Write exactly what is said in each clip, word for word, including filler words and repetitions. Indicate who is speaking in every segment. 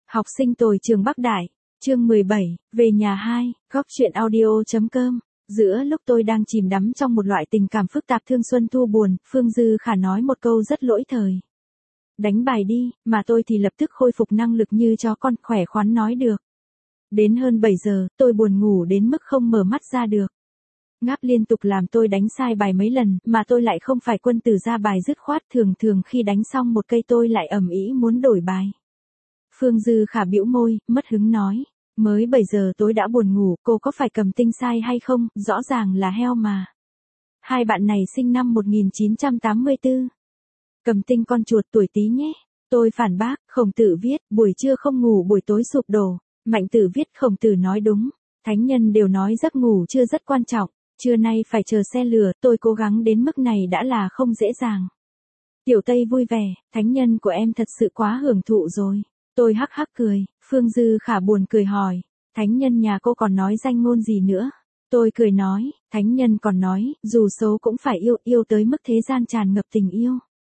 Speaker 1: Học sinh tồi trường Bắc Đại, chương mười bảy, về nhà hai, góc chuyện audio.com. Giữa lúc tôi đang chìm đắm trong một loại tình cảm phức tạp thương xuân thu buồn, Phương Dư Khả nói một câu rất lỗi thời. Đánh bài đi, mà tôi thì lập tức khôi phục năng lực như chó con, khỏe khoắn nói được. Đến hơn bảy giờ, tôi buồn ngủ đến mức không mở mắt ra được. Ngáp liên tục làm tôi đánh sai bài mấy lần, mà tôi lại không phải quân tử ra bài dứt khoát, thường thường khi đánh xong một cây tôi lại ầm ĩ muốn đổi bài. Phương Dư Khả bĩu môi, mất hứng nói, mới bảy giờ tối đã buồn ngủ, cô có phải cầm tinh sai hay không, rõ ràng là heo mà. Hai bạn này sinh năm một nghìn chín trăm tám mươi tư. Cầm tinh con chuột tuổi Tý nhé. Tôi phản bác, Khổng Tử viết, buổi trưa không ngủ buổi tối sụp đổ. Mạnh Tử viết, Khổng Tử nói đúng. Thánh nhân đều nói giấc ngủ trưa rất quan trọng. Trưa nay phải chờ xe lửa, tôi cố gắng đến mức này đã là không dễ dàng. Tiểu Tây vui vẻ, thánh nhân của em thật sự quá hưởng thụ rồi. Tôi hắc hắc cười, Phương Dư Khả buồn cười hỏi, thánh nhân nhà cô còn nói danh ngôn gì nữa? Tôi cười nói, thánh nhân còn nói, dù xấu cũng phải yêu, yêu tới mức thế gian tràn ngập tình yêu.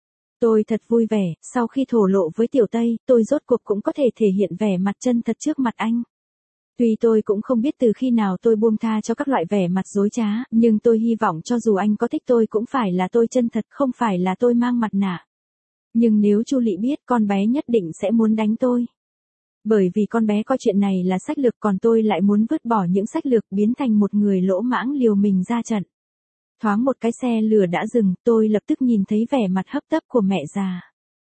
Speaker 1: Tôi thật vui vẻ, sau khi thổ lộ với Tiểu Tây, tôi rốt cuộc cũng có thể thể hiện vẻ mặt chân thật trước mặt anh. Tuy tôi cũng không biết từ khi nào tôi buông tha cho các loại vẻ mặt dối trá, nhưng tôi hy vọng cho dù anh có thích tôi cũng phải là tôi chân thật, không phải là tôi mang mặt nạ. Nhưng nếu Chu Lị biết, con bé nhất định sẽ muốn đánh tôi. Bởi vì con bé coi chuyện này là sách lược, còn tôi lại muốn vứt bỏ những sách lược, biến thành một người lỗ mãng liều mình ra trận. Thoáng một cái xe lửa đã dừng, tôi lập tức nhìn thấy vẻ mặt hấp tấp của mẹ già.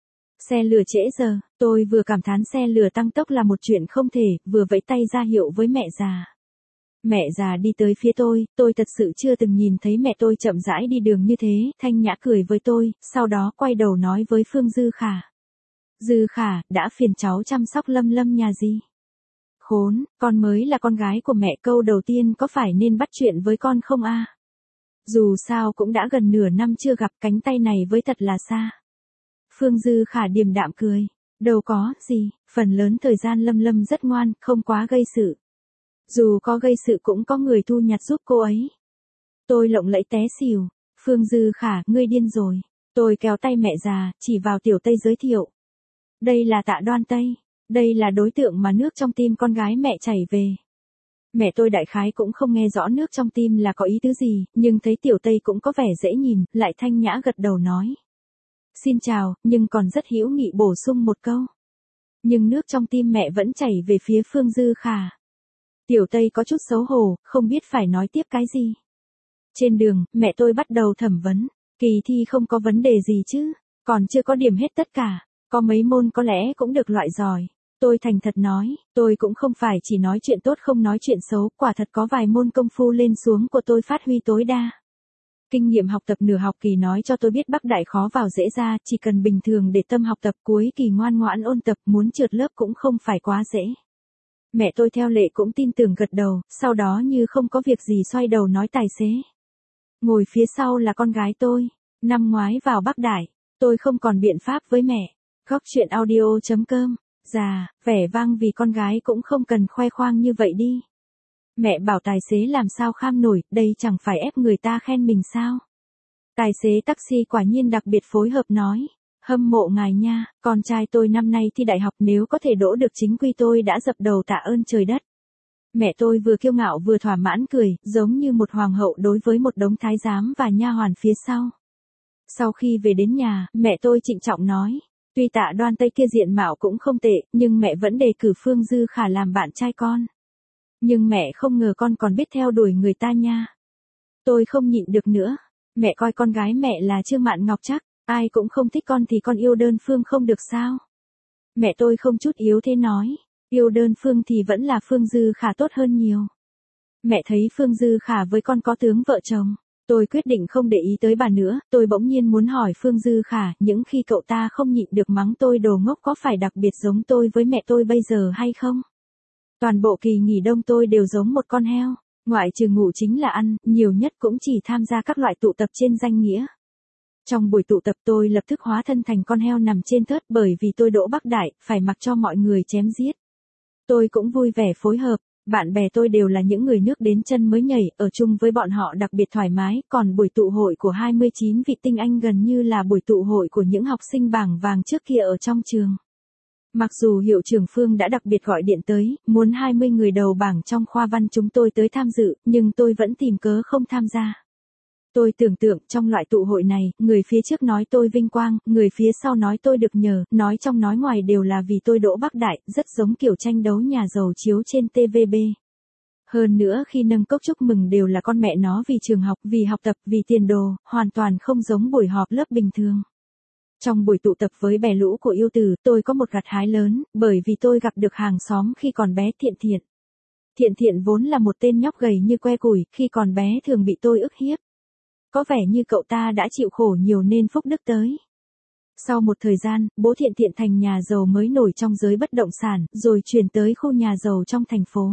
Speaker 1: Xe lửa trễ giờ, tôi vừa cảm thán xe lửa tăng tốc là một chuyện không thể, vừa vẫy tay ra hiệu với mẹ già. Mẹ già đi tới phía tôi, tôi thật sự chưa từng nhìn thấy mẹ tôi chậm rãi đi đường như thế, thanh nhã cười với tôi, sau đó quay đầu nói với Phương Dư Khả. Dư Khả, đã phiền cháu chăm sóc Lâm Lâm nhà gì? Khốn, con mới là con gái của mẹ, câu đầu tiên có phải nên bắt chuyện với con không a? Dù sao cũng đã gần nửa năm chưa gặp, cánh tay này với thật là xa. Phương Dư Khả điềm đạm cười, đâu có gì, phần lớn thời gian Lâm Lâm rất ngoan, không quá gây sự. Dù có gây sự cũng có người thu nhặt giúp cô ấy. Tôi lộng lẫy té xỉu, Phương Dư Khả, ngươi điên rồi. Tôi kéo tay mẹ già, chỉ vào Tiểu Tây giới thiệu. Đây là Tạ Đoan Tây, đây là đối tượng mà nước trong tim con gái mẹ chảy về. Mẹ tôi đại khái cũng không nghe rõ nước trong tim là có ý tứ gì, nhưng thấy Tiểu Tây cũng có vẻ dễ nhìn, lại thanh nhã gật đầu nói. Xin chào, nhưng còn rất hữu nghị bổ sung một câu. Nhưng nước trong tim mẹ vẫn chảy về phía Phương Dư Khả. Tiểu Tây có chút xấu hổ, không biết phải nói tiếp cái gì. Trên đường, mẹ tôi bắt đầu thẩm vấn. Kỳ thi không có vấn đề gì chứ, còn chưa có điểm hết tất cả. Có mấy môn có lẽ cũng được loại giỏi. Tôi thành thật nói, tôi cũng không phải chỉ nói chuyện tốt không nói chuyện xấu, quả thật có vài môn công phu lên xuống của tôi phát huy tối đa. Kinh nghiệm học tập nửa học kỳ nói cho tôi biết Bắc Đại khó vào dễ ra, chỉ cần bình thường để tâm học tập, cuối kỳ ngoan ngoãn ôn tập, muốn trượt lớp cũng không phải quá dễ. Mẹ tôi theo lệ cũng tin tưởng gật đầu, sau đó như không có việc gì xoay đầu nói tài xế. Ngồi phía sau là con gái tôi, năm ngoái vào Bắc Đại, tôi không còn biện pháp với mẹ. Góc chuyện audio.com, già, vẻ vang vì con gái cũng không cần khoe khoang như vậy đi. Mẹ bảo tài xế làm sao kham nổi, đây chẳng phải ép người ta khen mình sao. Tài xế taxi quả nhiên đặc biệt phối hợp nói, hâm mộ ngài nha, con trai tôi năm nay thi đại học, nếu có thể đỗ được chính quy tôi đã dập đầu tạ ơn trời đất. Mẹ tôi vừa kiêu ngạo vừa thỏa mãn cười, giống như một hoàng hậu đối với một đống thái giám và nha hoàn phía sau. Sau khi về đến nhà, mẹ tôi trịnh trọng nói, tuy Tạ Đoan Tây kia diện mạo cũng không tệ, nhưng mẹ vẫn đề cử Phương Dư Khả làm bạn trai con. Nhưng mẹ không ngờ con còn biết theo đuổi người ta nha. Tôi không nhịn được nữa. Mẹ coi con gái mẹ là Trương Mạn Ngọc chắc, ai cũng không thích con thì con yêu đơn phương không được sao? Mẹ tôi không chút yếu thế nói, yêu đơn phương thì vẫn là Phương Dư Khả tốt hơn nhiều. Mẹ thấy Phương Dư Khả với con có tướng vợ chồng. Tôi quyết định không để ý tới bà nữa, tôi bỗng nhiên muốn hỏi Phương Dư Khả, những khi cậu ta không nhịn được mắng tôi đồ ngốc có phải đặc biệt giống tôi với mẹ tôi bây giờ hay không? Toàn bộ kỳ nghỉ đông tôi đều giống một con heo, ngoại trừ ngủ chính là ăn, nhiều nhất cũng chỉ tham gia các loại tụ tập trên danh nghĩa. Trong buổi tụ tập tôi lập tức hóa thân thành con heo nằm trên thớt, bởi vì tôi đỗ Bắc Đại, phải mặc cho mọi người chém giết. Tôi cũng vui vẻ phối hợp. Bạn bè tôi đều là những người nước đến chân mới nhảy, ở chung với bọn họ đặc biệt thoải mái, còn buổi tụ hội của hai mươi chín vị tinh anh gần như là buổi tụ hội của những học sinh bảng vàng trước kia ở trong trường. Mặc dù hiệu trưởng Phương đã đặc biệt gọi điện tới, muốn hai mươi người đầu bảng trong khoa văn chúng tôi tới tham dự, nhưng tôi vẫn tìm cớ không tham gia. Tôi tưởng tượng trong loại tụ hội này, người phía trước nói tôi vinh quang, người phía sau nói tôi được nhờ, nói trong nói ngoài đều là vì tôi đỗ Bắc Đại, rất giống kiểu tranh đấu nhà giàu chiếu trên tê vê bê. Hơn nữa khi nâng cốc chúc mừng đều là con mẹ nó vì trường học, vì học tập, vì tiền đồ, hoàn toàn không giống buổi họp lớp bình thường. Trong buổi tụ tập với bè lũ của yêu tử, tôi có một gặt hái lớn, bởi vì tôi gặp được hàng xóm khi còn bé Thiện Thiện. Thiện Thiện vốn là một tên nhóc gầy như que củi, khi còn bé thường bị tôi ức hiếp. Có vẻ như cậu ta đã chịu khổ nhiều nên phúc đức tới. Sau một thời gian, bố Thiện Thiện thành nhà giàu mới nổi trong giới bất động sản, rồi chuyển tới khu nhà giàu trong thành phố.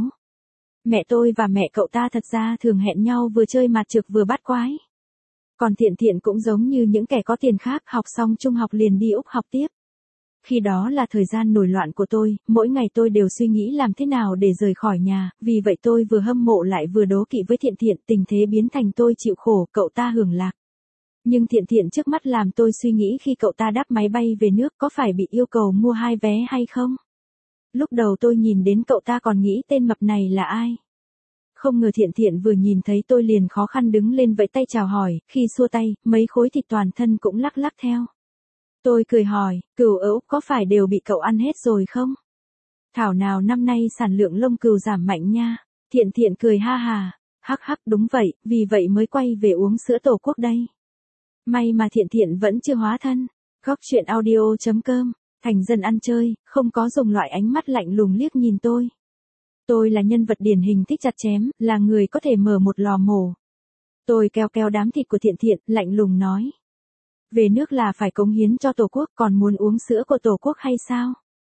Speaker 1: Mẹ tôi và mẹ cậu ta thật ra thường hẹn nhau vừa chơi mặt trược vừa bắt quái. Còn Thiện Thiện cũng giống như những kẻ có tiền khác, học xong trung học liền đi Úc học tiếp. Khi đó là thời gian nổi loạn của tôi, mỗi ngày tôi đều suy nghĩ làm thế nào để rời khỏi nhà, vì vậy tôi vừa hâm mộ lại vừa đố kỵ với Thiện Thiện, tình thế biến thành tôi chịu khổ, cậu ta hưởng lạc. Nhưng Thiện Thiện trước mắt làm tôi suy nghĩ khi cậu ta đáp máy bay về nước có phải bị yêu cầu mua hai vé hay không? Lúc đầu tôi nhìn đến cậu ta còn nghĩ tên mập này là ai. Không ngờ Thiện Thiện vừa nhìn thấy tôi liền khó khăn đứng lên vẫy tay chào hỏi, khi xua tay, mấy khối thịt toàn thân cũng lắc lắc theo. Tôi cười hỏi, cừu ở Úc có phải đều bị cậu ăn hết rồi không? Thảo nào năm nay sản lượng lông cừu giảm mạnh nha. Thiện Thiện cười ha hà, hắc hắc đúng vậy, vì vậy mới quay về uống sữa Tổ quốc đây. May mà Thiện Thiện vẫn chưa hóa thân. Góc chuyện audio chấm com, thành dân ăn chơi, không có dùng loại ánh mắt lạnh lùng liếc nhìn tôi. Tôi là nhân vật điển hình thích chặt chém, là người có thể mở một lò mổ. Tôi kéo kéo đám thịt của Thiện Thiện, lạnh lùng nói. Về nước là phải cống hiến cho Tổ quốc, còn muốn uống sữa của Tổ quốc hay sao?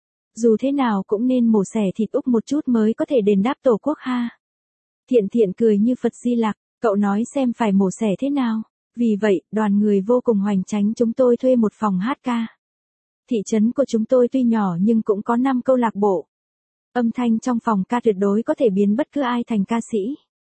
Speaker 1: Dù thế nào cũng nên mổ xẻ thịt Úc một chút mới có thể đền đáp Tổ quốc ha. Thiện Thiện cười như Phật Di Lặc, cậu nói xem phải mổ xẻ thế nào. Vì vậy, đoàn người vô cùng hoành tráng chúng tôi thuê một phòng hát ca. Thị trấn của chúng tôi tuy nhỏ nhưng cũng có năm câu lạc bộ. Âm thanh trong phòng ca tuyệt đối có thể biến bất cứ ai thành ca sĩ.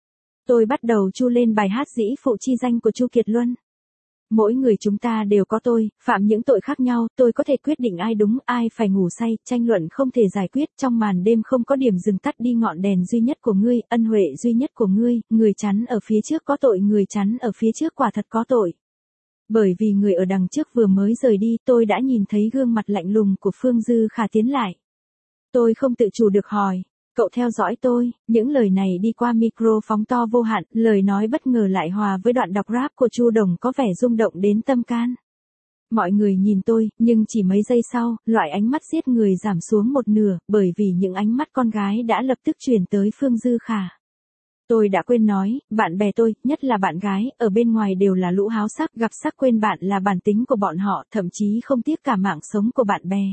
Speaker 1: Tôi bắt đầu chu lên bài hát Dĩ Phụ Chi Danh của Chu Kiệt Luân. Mỗi người chúng ta đều có tôi, phạm những tội khác nhau, tôi có thể quyết định ai đúng, ai phải ngủ say, tranh luận không thể giải quyết, trong màn đêm không có điểm dừng tắt đi ngọn đèn duy nhất của ngươi, ân huệ duy nhất của ngươi, người chắn ở phía trước có tội, người chắn ở phía trước quả thật có tội. Bởi vì người ở đằng trước vừa mới rời đi, tôi đã nhìn thấy gương mặt lạnh lùng của Phương Dư Khả tiến lại. Tôi không tự chủ được hỏi, cậu theo dõi tôi, những lời này đi qua micro phóng to vô hạn, lời nói bất ngờ lại hòa với đoạn đọc rap của Chu Đồng có vẻ rung động đến tâm can. Mọi người nhìn tôi, nhưng chỉ mấy giây sau, loại ánh mắt giết người giảm xuống một nửa, bởi vì những ánh mắt con gái đã lập tức chuyển tới Phương Dư Khả. Tôi đã quên nói, bạn bè tôi, nhất là bạn gái, ở bên ngoài đều là lũ háo sắc, gặp sắc quên bạn là bản tính của bọn họ, thậm chí không tiếc cả mạng sống của bạn bè.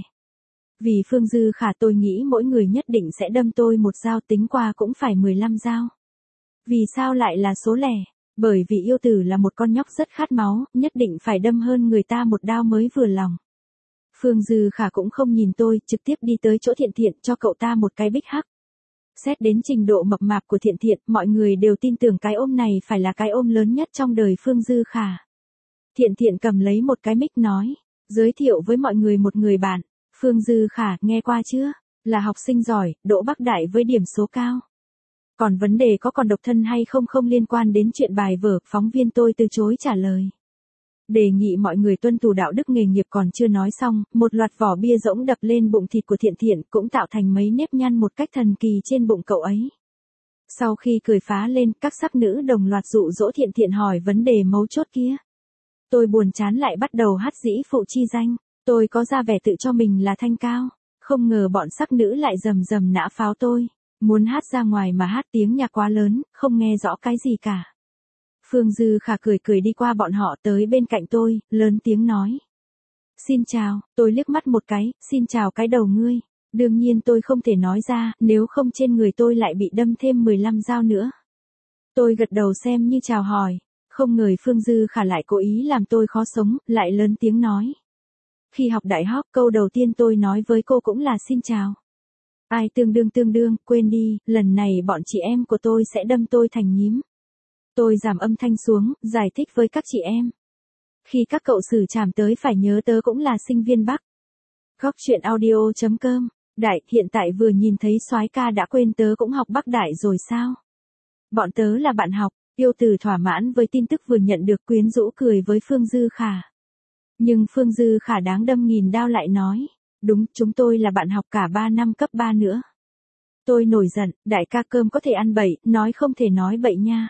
Speaker 1: Vì Phương Dư Khả tôi nghĩ mỗi người nhất định sẽ đâm tôi một dao, tính qua cũng phải mười lăm dao. Vì sao lại là số lẻ? Bởi vì yêu tử là một con nhóc rất khát máu, nhất định phải đâm hơn người ta một đao mới vừa lòng. Phương Dư Khả cũng không nhìn tôi, trực tiếp đi tới chỗ Thiện Thiện cho cậu ta một cái bích hắc. Xét đến trình độ mập mạp của Thiện Thiện, mọi người đều tin tưởng cái ôm này phải là cái ôm lớn nhất trong đời Phương Dư Khả. Thiện Thiện cầm lấy một cái mic nói, giới thiệu với mọi người một người bạn. Phương Dư Khả, nghe qua chưa? Là học sinh giỏi, đỗ Bắc Đại với điểm số cao. Còn vấn đề có còn độc thân hay không không liên quan đến chuyện bài vở, phóng viên tôi từ chối trả lời. Đề nghị mọi người tuân thủ đạo đức nghề nghiệp còn chưa nói xong, một loạt vỏ bia rỗng đập lên bụng thịt của Thiện Thiện cũng tạo thành mấy nếp nhăn một cách thần kỳ trên bụng cậu ấy. Sau khi cười phá lên, các sắc nữ đồng loạt dụ dỗ Thiện Thiện hỏi vấn đề mấu chốt kia. Tôi buồn chán lại bắt đầu hát Dĩ Phụ Chi Danh. Tôi có ra vẻ tự cho mình là thanh cao, không ngờ bọn sắc nữ lại rầm rầm nã pháo tôi, muốn hát ra ngoài mà hát tiếng nhạc quá lớn, không nghe rõ cái gì cả. Phương Dư Khả cười cười đi qua bọn họ tới bên cạnh tôi, lớn tiếng nói. Xin chào, tôi liếc mắt một cái, xin chào cái đầu ngươi. Đương nhiên tôi không thể nói ra, nếu không trên người tôi lại bị đâm thêm mười lăm dao nữa. Tôi gật đầu xem như chào hỏi, không ngờ Phương Dư Khả lại cố ý làm tôi khó sống, lại lớn tiếng nói. Khi học đại học, câu đầu tiên tôi nói với cô cũng là xin chào. Ai tương đương tương đương, quên đi, lần này bọn chị em của tôi sẽ đâm tôi thành nhím. Tôi giảm âm thanh xuống, giải thích với các chị em. Khi các cậu xử chàm tới phải nhớ tớ cũng là sinh viên Bắc. Góc chuyện audio chấm com. Đại, hiện tại vừa nhìn thấy soái ca đã quên tớ cũng học Bắc Đại rồi sao? Bọn tớ là bạn học. Yêu Từ thỏa mãn với tin tức vừa nhận được, quyến rũ cười với Phương Dư Khả. Nhưng Phương Dư Khả đáng đâm nghìn đao lại nói. Đúng, chúng tôi là bạn học cả ba năm cấp ba nữa. Tôi nổi giận, đại ca cơm có thể ăn bậy, nói không thể nói bậy nha.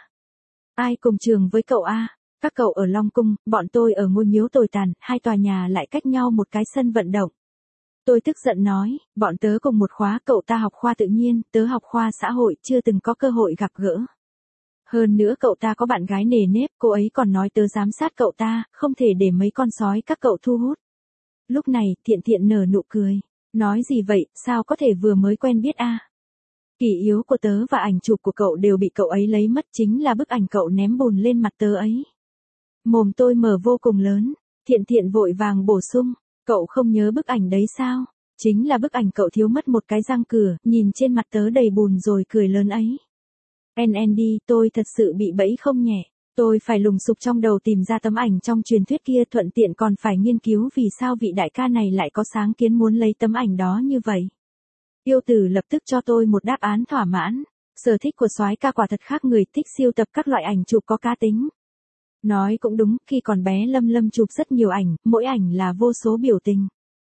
Speaker 1: Ai cùng trường với cậu a? Các cậu ở Long Cung, bọn tôi ở ngôi miếu tồi tàn, hai tòa nhà lại cách nhau một cái sân vận động. Tôi tức giận nói, bọn tớ cùng một khóa, cậu ta học khoa tự nhiên, tớ học khoa xã hội, chưa từng có cơ hội gặp gỡ. Hơn nữa cậu ta có bạn gái nề nếp, cô ấy còn nói tớ giám sát cậu ta, không thể để mấy con sói các cậu thu hút. Lúc này, Thiện Thiện nở nụ cười. Nói gì vậy, sao có thể vừa mới quen biết a? Kỷ yếu của tớ và ảnh chụp của cậu đều bị cậu ấy lấy mất, chính là bức ảnh cậu ném bùn lên mặt tớ ấy. Mồm tôi mở vô cùng lớn, Thiện Thiện vội vàng bổ sung, cậu không nhớ bức ảnh đấy sao? Chính là bức ảnh cậu thiếu mất một cái răng cửa, nhìn trên mặt tớ đầy bùn rồi cười lớn ấy. en en đê, tôi thật sự bị bẫy không nhẹ. Tôi phải lùng sục trong đầu tìm ra tấm ảnh trong truyền thuyết kia, thuận tiện còn phải nghiên cứu vì sao vị đại ca này lại có sáng kiến muốn lấy tấm ảnh đó như vậy. Yêu Tử lập tức cho tôi một đáp án thỏa mãn. Sở thích của soái ca quả thật khác người, thích sưu tập các loại ảnh chụp có cá tính. Nói cũng đúng, khi còn bé Lâm Lâm chụp rất nhiều ảnh, mỗi ảnh là vô số biểu tình.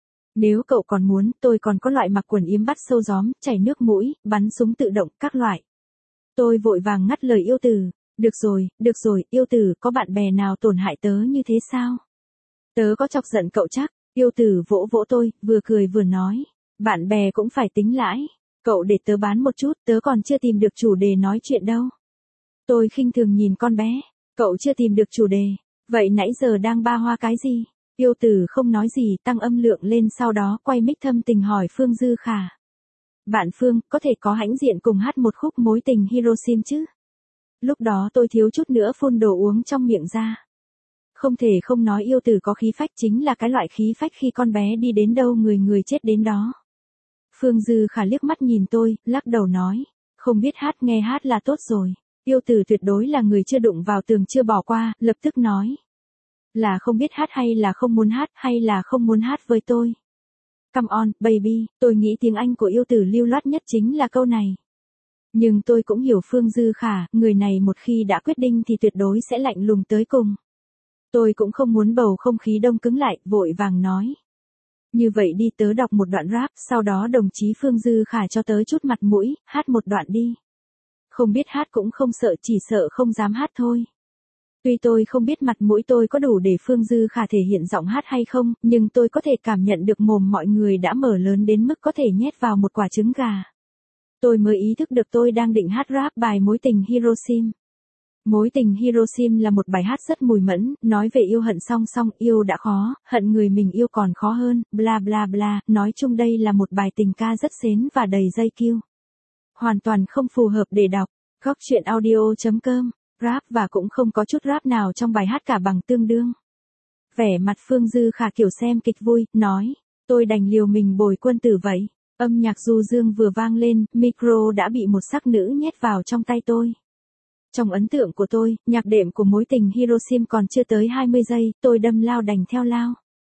Speaker 1: Nếu cậu còn muốn, tôi còn có loại mặc quần yếm bắt sâu gióm, chảy nước mũi, bắn súng tự động, các loại. Tôi vội vàng ngắt lời Yêu Tử. Được rồi, được rồi, Yêu Tử, có bạn bè nào tổn hại tớ như thế sao? Tớ có chọc giận cậu chắc? Yêu Tử vỗ vỗ tôi, vừa cười vừa nói. Bạn bè cũng phải tính lãi. Cậu để tớ bán một chút, tớ còn chưa tìm được chủ đề nói chuyện đâu. Tôi khinh thường nhìn con bé. Cậu chưa tìm được chủ đề. Vậy nãy giờ đang ba hoa cái gì? Yêu Tử không nói gì, tăng âm lượng lên, sau đó quay mic thâm tình hỏi Phương Dư Khả. Bạn Phương, có thể có hãnh diện cùng hát một khúc Mối Tình Hiroshima chứ? Lúc đó tôi thiếu chút nữa phun đồ uống trong miệng ra. Không thể không nói Yêu Tử có khí phách, chính là cái loại khí phách khi con bé đi đến đâu người người chết đến đó. Phương Dư Khả liếc mắt nhìn tôi, lắc đầu nói. Không biết hát, nghe hát là tốt rồi. Yêu Tử tuyệt đối là người chưa đụng vào tường chưa bỏ qua, lập tức nói. Là không biết hát hay là không muốn hát, hay là không muốn hát với tôi? Come on, baby, tôi nghĩ tiếng Anh của Yêu Tử lưu loát nhất chính là câu này. Nhưng tôi cũng hiểu Phương Dư Khả, người này một khi đã quyết định thì tuyệt đối sẽ lạnh lùng tới cùng. Tôi cũng không muốn bầu không khí đông cứng lại, vội vàng nói. Như vậy đi, tớ đọc một đoạn rap, sau đó đồng chí Phương Dư Khả cho tớ chút mặt mũi, hát một đoạn đi. Không biết hát cũng không sợ, chỉ sợ không dám hát thôi. Tuy tôi không biết mặt mũi tôi có đủ để Phương Dư Khả thể hiện giọng hát hay không, nhưng tôi có thể cảm nhận được mồm mọi người đã mở lớn đến mức có thể nhét vào một quả trứng gà. Tôi mới ý thức được tôi đang định hát rap bài Mối Tình Hiroshima. Mối Tình Hiroshima là một bài hát rất mùi mẫn, nói về yêu hận song song, yêu đã khó, hận người mình yêu còn khó hơn, bla bla bla, nói chung đây là một bài tình ca rất xến và đầy dây kiêu. Hoàn toàn không phù hợp để đọc. Góc chuyện audio chấm com. Rap và cũng không có chút rap nào trong bài hát cả bằng tương đương. Vẻ mặt Phương Dư Khả kiểu xem kịch vui, nói, tôi đành liều mình bồi quân tử vậy. Âm nhạc du dương vừa vang lên, micro đã bị một sắc nữ nhét vào trong tay tôi. Trong ấn tượng của tôi, nhạc đệm của Mối Tình Hiroshima còn chưa tới hai mươi giây, tôi đâm lao đành theo lao.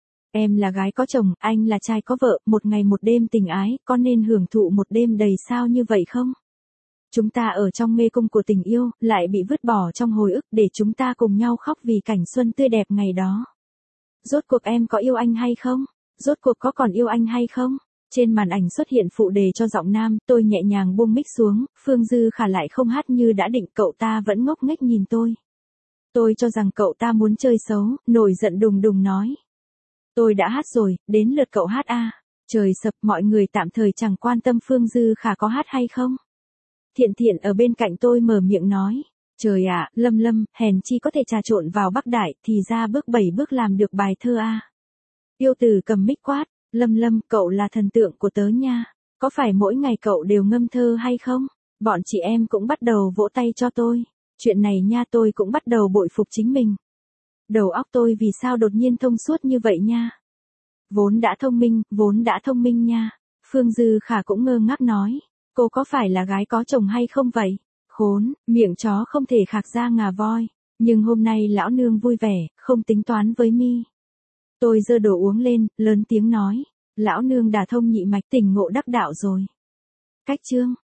Speaker 1: Em là gái có chồng, anh là trai có vợ, một ngày một đêm tình ái, có nên hưởng thụ một đêm đầy sao như vậy không? Chúng ta ở trong mê cung của tình yêu, lại bị vứt bỏ trong hồi ức để chúng ta cùng nhau khóc vì cảnh xuân tươi đẹp ngày đó. Rốt cuộc em có yêu anh hay không? Rốt cuộc có còn yêu anh hay không? Trên màn ảnh xuất hiện phụ đề cho giọng nam, tôi nhẹ nhàng buông mic xuống, Phương Dư Khả lại không hát như đã định, cậu ta vẫn ngốc nghếch nhìn tôi. Tôi cho rằng cậu ta muốn chơi xấu, nổi giận đùng đùng nói. Tôi đã hát rồi, đến lượt cậu hát a. Trời sập, mọi người tạm thời chẳng quan tâm Phương Dư Khả có hát hay không. Thiện Thiện ở bên cạnh tôi mở miệng nói. Trời ạ, Lâm Lâm, hèn chi có thể trà trộn vào Bắc Đại, thì ra bước bảy bước làm được bài thơ a. Yêu Tử cầm mic quát. Lâm Lâm, cậu là thần tượng của tớ nha. Có phải mỗi ngày cậu đều ngâm thơ hay không? Bọn chị em cũng bắt đầu vỗ tay cho tôi. Chuyện này nha, tôi cũng bắt đầu bội phục chính mình. Đầu óc tôi vì sao đột nhiên thông suốt như vậy nha. Vốn đã thông minh, vốn đã thông minh nha. Phương Dư Khả cũng ngơ ngác nói. Cô có phải là gái có chồng hay không vậy? Khốn, miệng chó không thể khạc ra ngà voi. Nhưng hôm nay lão nương vui vẻ, không tính toán với mi. Tôi giơ đồ uống lên, lớn tiếng nói. Lão nương đả thông nhị mạch tỉnh ngộ đắc đạo rồi. Cách chương